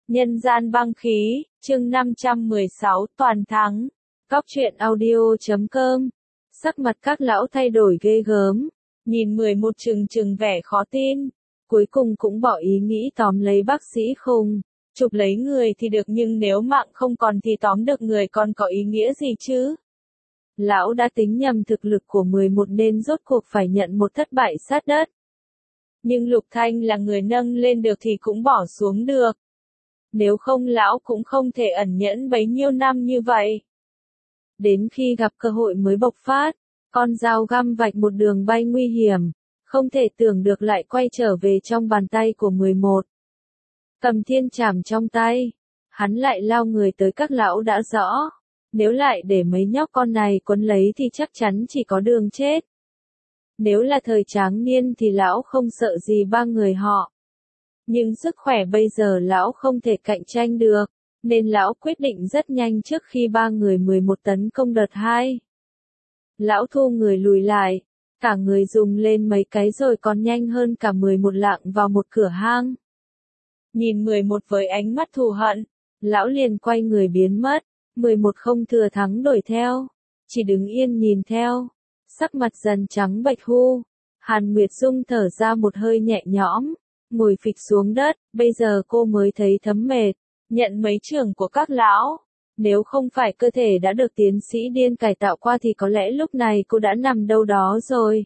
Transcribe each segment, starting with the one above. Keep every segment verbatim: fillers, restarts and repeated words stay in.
Nhân gian băng khí, chương năm trăm mười sáu toàn thắng. Góc truyện audio chấm com. Sắc mặt các lão thay đổi ghê gớm, nhìn mười một chừng chừng vẻ khó tin, cuối cùng cũng bỏ ý nghĩ tóm lấy bác sĩ khùng. Chụp lấy người thì được nhưng nếu mạng không còn thì tóm được người còn có ý nghĩa gì chứ? Lão đã tính nhầm thực lực của mười một nên rốt cuộc phải nhận một thất bại sát đất. Nhưng Lục Thanh là người nâng lên được thì cũng bỏ xuống được. Nếu không lão cũng không thể ẩn nhẫn bấy nhiêu năm như vậy. Đến khi gặp cơ hội mới bộc phát, con dao găm vạch một đường bay nguy hiểm, không thể tưởng được lại quay trở về trong bàn tay của mười một. Cầm thiên trảm trong tay, hắn lại lao người tới các lão đã rõ. Nếu lại để mấy nhóc con này quấn lấy thì chắc chắn chỉ có đường chết. Nếu là thời tráng niên thì lão không sợ gì ba người họ. Nhưng sức khỏe bây giờ lão không thể cạnh tranh được, nên lão quyết định rất nhanh trước khi ba người mười một tấn công đợt hai. Lão thu người lùi lại, cả người dùng lên mấy cái rồi còn nhanh hơn cả mười một lạng vào một cửa hang. Nhìn mười một với ánh mắt thù hận, lão liền quay người biến mất, mười một không thừa thắng đuổi theo, chỉ đứng yên nhìn theo, sắc mặt dần trắng bệch hu. Hàn Nguyệt Dung thở ra một hơi nhẹ nhõm, ngồi phịch xuống đất, bây giờ cô mới thấy thấm mệt, nhận mấy trường của các lão. Nếu không phải cơ thể đã được tiến sĩ điên cải tạo qua thì có lẽ lúc này cô đã nằm đâu đó rồi.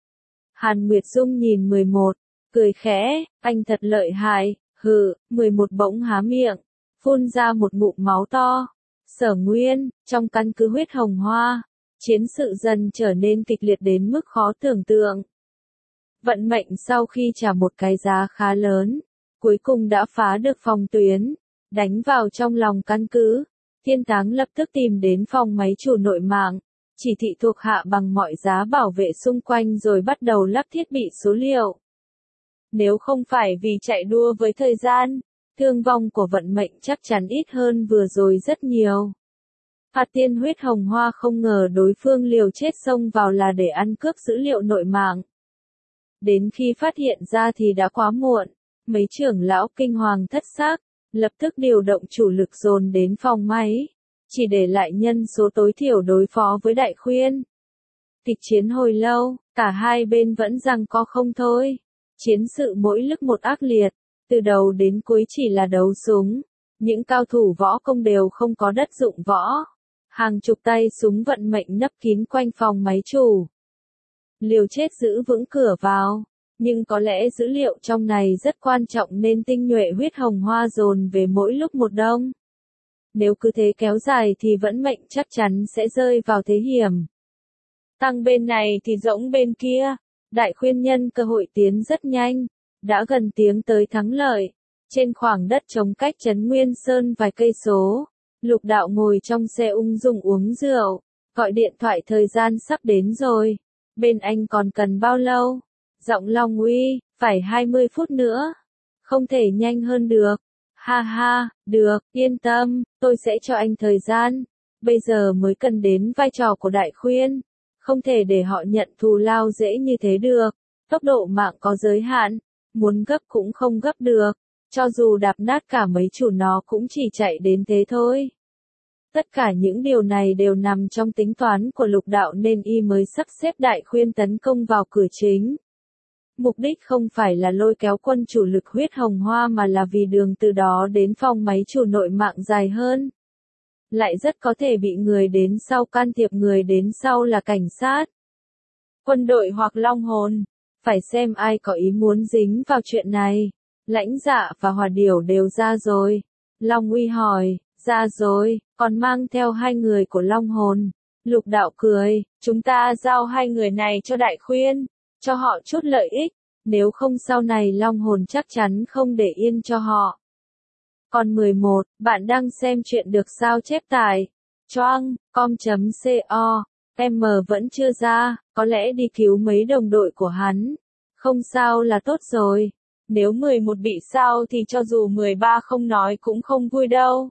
Hàn Nguyệt Dung nhìn mười một, cười khẽ, anh thật lợi hại, hừ, mười một bỗng há miệng, phun ra một ngụm máu to. Sở Nguyên, trong căn cứ huyết hồng hoa, chiến sự dần trở nên kịch liệt đến mức khó tưởng tượng. Vận mệnh sau khi trả một cái giá khá lớn, cuối cùng đã phá được phòng tuyến, đánh vào trong lòng căn cứ. Thiên Táng lập tức tìm đến phòng máy chủ nội mạng, chỉ thị thuộc hạ bằng mọi giá bảo vệ xung quanh rồi bắt đầu lắp thiết bị số liệu. Nếu không phải vì chạy đua với thời gian, thương vong của vận mệnh chắc chắn ít hơn vừa rồi rất nhiều. Phạt Tiên huyết hồng hoa không ngờ đối phương liều chết xông vào là để ăn cướp dữ liệu nội mạng. Đến khi phát hiện ra thì đã quá muộn, mấy trưởng lão kinh hoàng thất xác, lập tức điều động chủ lực dồn đến phòng máy, chỉ để lại nhân số tối thiểu đối phó với Đại Khuyên. Kịch chiến hồi lâu, cả hai bên vẫn giằng co không thôi. Chiến sự mỗi lúc một ác liệt, từ đầu đến cuối chỉ là đấu súng. Những cao thủ võ công đều không có đất dụng võ. Hàng chục tay súng vận mệnh nấp kín quanh phòng máy chủ. Liều chết giữ vững cửa vào, nhưng có lẽ dữ liệu trong này rất quan trọng nên tinh nhuệ huyết hồng hoa dồn về mỗi lúc một đông. Nếu cứ thế kéo dài thì vận mệnh chắc chắn sẽ rơi vào thế hiểm. Tăng bên này thì rỗng bên kia, Đại Khuyên nhân cơ hội tiến rất nhanh, đã gần tiếng tới thắng lợi. Trên khoảng đất trống cách trấn Nguyên Sơn vài cây số, Lục Đạo ngồi trong xe ung dung uống rượu, gọi điện thoại thời gian sắp đến rồi. Bên anh còn cần bao lâu? Giọng Long Uy, phải hai mươi phút nữa. Không thể nhanh hơn được. Ha ha, được, yên tâm, tôi sẽ cho anh thời gian. Bây giờ mới cần đến vai trò của Đại Khuyên. Không thể để họ nhận thù lao dễ như thế được. Tốc độ mạng có giới hạn. Muốn gấp cũng không gấp được. Cho dù đạp nát cả mấy chủ nó cũng chỉ chạy đến thế thôi. Tất cả những điều này đều nằm trong tính toán của Lục Đạo nên y mới sắp xếp Đại Khuyên tấn công vào cửa chính. Mục đích không phải là lôi kéo quân chủ lực huyết hồng hoa mà là vì đường từ đó đến phòng máy chủ nội mạng dài hơn. Lại rất có thể bị người đến sau can thiệp, người đến sau là cảnh sát, quân đội hoặc long hồn. Phải xem ai có ý muốn dính vào chuyện này. Lãnh Dạ và Hòa Điểu đều ra rồi. Long Uy hỏi, ra rồi, còn mang theo hai người của Long Hồn. Lục Đạo cười, chúng ta giao hai người này cho Đại Khuyên, cho họ chút lợi ích, nếu không sau này Long Hồn chắc chắn không để yên cho họ. Còn mười một, bạn đang xem chuyện được sao chép tải. Choang, com.co, em vẫn chưa ra, có lẽ đi cứu mấy đồng đội của hắn. Không sao là tốt rồi. Nếu mười một bị sao thì cho dù mười ba không nói cũng không vui đâu.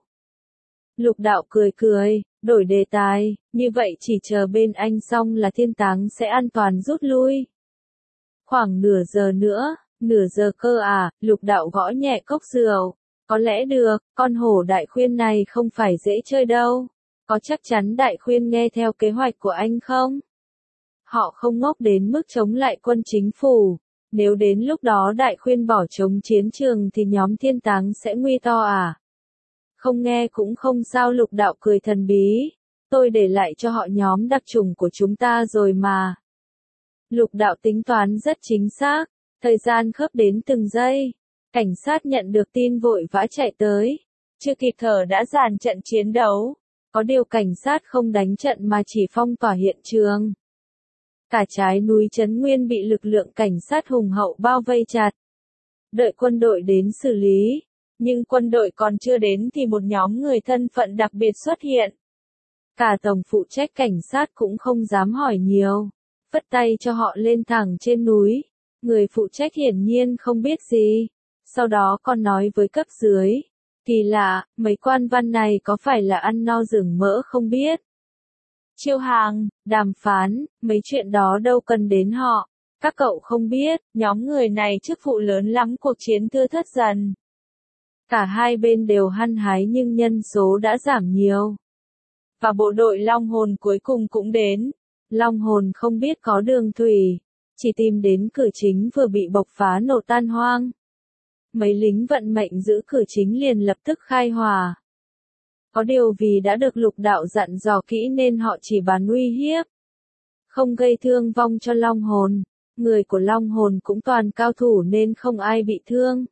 Lục Đạo cười cười, đổi đề tài, như vậy chỉ chờ bên anh xong là Thiên Táng sẽ an toàn rút lui. Khoảng nửa giờ nữa, nửa giờ cơ à, Lục Đạo gõ nhẹ cốc rượu, Có lẽ được, con hổ đại khuyên này không phải dễ chơi đâu. Có chắc chắn đại khuyên nghe theo kế hoạch của anh không? Họ không ngốc đến mức chống lại quân chính phủ. Nếu đến lúc đó đại khuyên bỏ trống chiến trường thì nhóm thiên táng sẽ nguy to à? Không nghe cũng không sao, Lục Đạo cười thần bí. Tôi để lại cho họ nhóm đặc chủng của chúng ta rồi mà. Lục Đạo tính toán rất chính xác, thời gian khớp đến từng giây. Cảnh sát nhận được tin vội vã chạy tới. Chưa kịp thở đã dàn trận chiến đấu. Có điều cảnh sát không đánh trận mà chỉ phong tỏa hiện trường. Cả trái núi Trấn Nguyên bị lực lượng cảnh sát hùng hậu bao vây chặt. Đợi quân đội đến xử lý. Nhưng quân đội còn chưa đến thì một nhóm người thân phận đặc biệt xuất hiện. Cả tổng phụ trách cảnh sát cũng không dám hỏi nhiều. Vất tay cho họ lên thẳng trên núi. Người phụ trách hiển nhiên không biết gì. Sau đó còn nói với cấp dưới. Kỳ lạ, mấy quan văn này có phải là ăn no rừng mỡ không biết. Chiêu hàng, đàm phán, mấy chuyện đó đâu cần đến họ. Các cậu không biết, nhóm người này chức vụ lớn lắm, cuộc chiến thưa thớt dần. Cả hai bên đều hăng hái nhưng nhân số đã giảm nhiều. Và bộ đội Long Hồn cuối cùng cũng đến. Long Hồn không biết có đường thủy, chỉ tìm đến cửa chính vừa bị bộc phá nổ tan hoang. Mấy lính vận mệnh giữ cửa chính liền lập tức khai hỏa. Có điều vì đã được Lục Đạo dặn dò kỹ nên họ chỉ bàn uy hiếp. Không gây thương vong cho Long Hồn. Người của Long Hồn cũng toàn cao thủ nên không ai bị thương.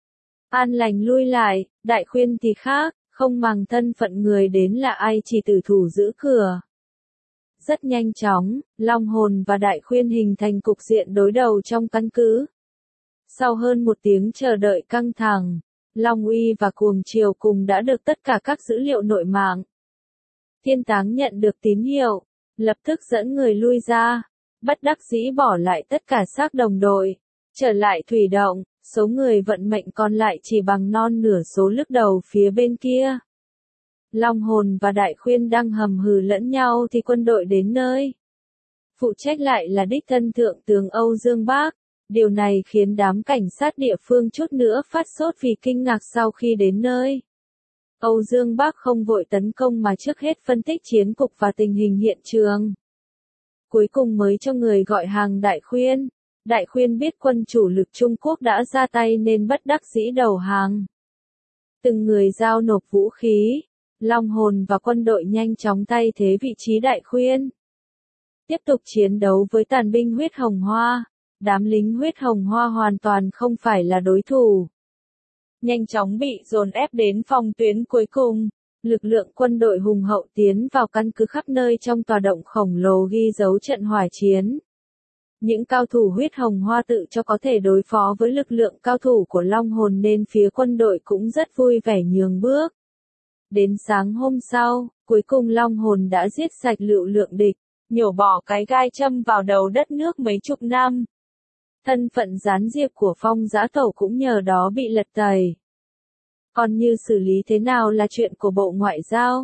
An lành lui lại, đại khuyên thì khác, không màng thân phận người đến là ai chỉ tử thủ giữ cửa. Rất nhanh chóng, Long Hồn và đại khuyên hình thành cục diện đối đầu trong căn cứ. Sau hơn một tiếng chờ đợi căng thẳng, Long Uy và Cuồng Triều cùng đã được tất cả các dữ liệu nội mạng. Thiên táng nhận được tín hiệu, lập tức dẫn người lui ra, bất đắc dĩ bỏ lại tất cả xác đồng đội, trở lại thủy động, số người vận mệnh còn lại chỉ bằng non nửa số lúc đầu phía bên kia. Long Hồn và đại khuyên đang hầm hừ lẫn nhau thì quân đội đến nơi. Phụ trách lại là đích thân thượng tướng Âu Dương Bác. Điều này khiến đám cảnh sát địa phương chút nữa phát sốt vì kinh ngạc sau khi đến nơi. Âu Dương Bác không vội tấn công mà trước hết phân tích chiến cục và tình hình hiện trường. Cuối cùng mới cho người gọi hàng đại khuyên. Đại khuyên biết quân chủ lực Trung Quốc đã ra tay nên bất đắc dĩ đầu hàng. Từng người giao nộp vũ khí. Long Hồn và quân đội nhanh chóng thay thế vị trí đại khuyên. Tiếp tục chiến đấu với tàn binh huyết hồng hoa. Đám lính huyết hồng hoa hoàn toàn không phải là đối thủ. Nhanh chóng bị dồn ép đến phòng tuyến cuối cùng. Lực lượng quân đội hùng hậu tiến vào căn cứ khắp nơi trong tòa động khổng lồ ghi dấu trận hỏa chiến. Những cao thủ huyết hồng hoa tự cho có thể đối phó với lực lượng cao thủ của Long Hồn nên phía quân đội cũng rất vui vẻ nhường bước. Đến sáng hôm sau, cuối cùng Long Hồn đã giết sạch lựu lượng địch, nhổ bỏ cái gai châm vào đầu đất nước mấy chục năm. Thân phận gián điệp của Phong Dã Tẩu cũng nhờ đó bị lật tẩy. Còn như xử lý thế nào là chuyện của Bộ Ngoại giao.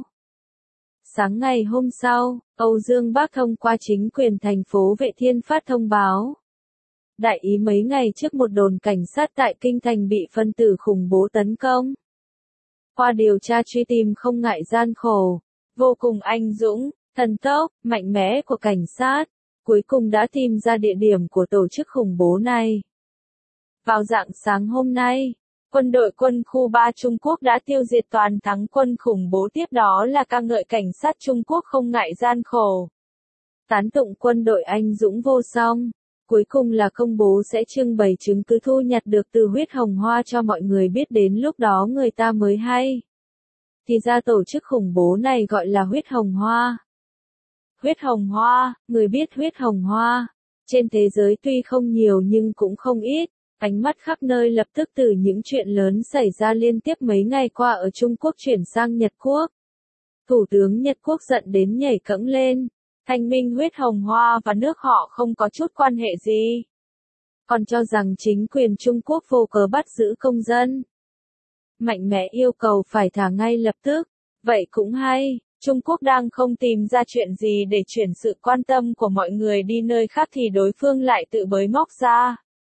Sáng ngày hôm sau, Âu Dương Bác thông qua chính quyền thành phố Vệ Thiên phát thông báo. Đại ý mấy ngày trước một đồn cảnh sát tại Kinh Thành bị phân tử khủng bố tấn công. Qua điều tra truy tìm không ngại gian khổ, vô cùng anh dũng, thần tốc, mạnh mẽ của cảnh sát, cuối cùng đã tìm ra địa điểm của tổ chức khủng bố này. Vào rạng sáng hôm nay, quân đội quân khu ba Trung Quốc đã tiêu diệt toàn thắng quân khủng bố, tiếp đó là ca ngợi cảnh sát Trung Quốc không ngại gian khổ. Tán tụng quân đội anh dũng vô song, cuối cùng là công bố sẽ trưng bày chứng cứ thu nhặt được từ huyết hồng hoa cho mọi người biết, đến lúc đó người ta mới hay. Thì ra tổ chức khủng bố này gọi là huyết hồng hoa. Huyết hồng hoa, người biết huyết hồng hoa, trên thế giới tuy không nhiều nhưng cũng không ít. Ánh mắt khắp nơi lập tức từ những chuyện lớn xảy ra liên tiếp mấy ngày qua ở Trung Quốc chuyển sang Nhật Quốc. Thủ tướng Nhật Quốc giận đến nhảy cẫng lên. Thanh minh huyết hồng hoa và nước họ không có chút quan hệ gì. Còn cho rằng chính quyền Trung Quốc vô cớ bắt giữ công dân. Mạnh mẽ yêu cầu phải thả ngay lập tức. Vậy cũng hay, Trung Quốc đang không tìm ra chuyện gì để chuyển sự quan tâm của mọi người đi nơi khác thì đối phương lại tự bới móc ra.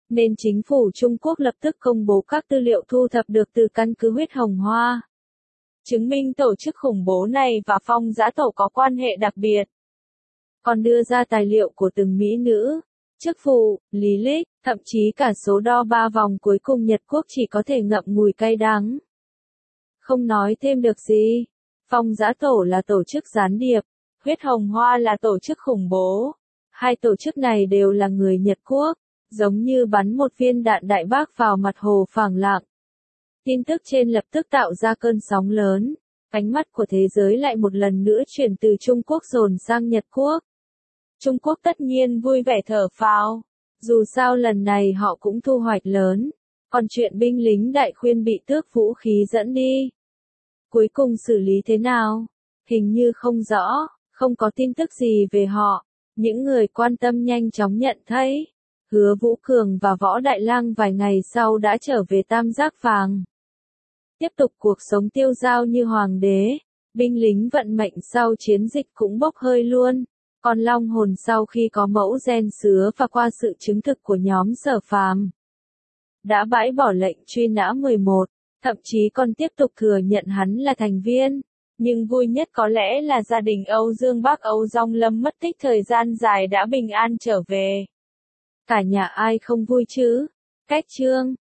nên chính phủ Trung Quốc lập tức công bố các tư liệu thu thập được từ căn cứ huyết hồng hoa. Chứng minh tổ chức khủng bố này và Phong Giã Tổ có quan hệ đặc biệt. Còn đưa ra tài liệu của từng mỹ nữ, chức phụ, lý lịch, thậm chí cả số đo ba vòng cuối cùng Nhật Quốc chỉ có thể ngậm ngùi cay đắng. Không nói thêm được gì. Phong Giã Tổ là tổ chức gián điệp, huyết hồng hoa là tổ chức khủng bố. Hai tổ chức này đều là người Nhật Quốc, giống như bắn một viên đạn đại bác vào mặt hồ phẳng lặng. Tin tức trên lập tức tạo ra cơn sóng lớn, ánh mắt của thế giới lại một lần nữa chuyển từ Trung Quốc dồn sang Nhật Quốc. Trung Quốc tất nhiên vui vẻ thở phào, dù sao lần này họ cũng thu hoạch lớn, còn chuyện binh lính đại khuyên bị tước vũ khí dẫn đi. Cuối cùng xử lý thế nào? Hình như không rõ, không có tin tức gì về họ. Những người quan tâm nhanh chóng nhận thấy, Hứa Vũ Cường và Võ Đại Lang vài ngày sau đã trở về Tam Giác Vàng. Tiếp tục cuộc sống tiêu dao như hoàng đế, binh lính vận mệnh sau chiến dịch cũng bốc hơi luôn. Còn Long Hồn sau khi có mẫu gen sứa và qua sự chứng thực của nhóm Sở Phàm, đã bãi bỏ lệnh truy nã mười một, thậm chí còn tiếp tục thừa nhận hắn là thành viên. Nhưng vui nhất có lẽ là gia đình Âu Dương Bác Âu Dong Lâm mất tích thời gian dài đã bình an trở về. Cả nhà ai không vui chứ? Cách chương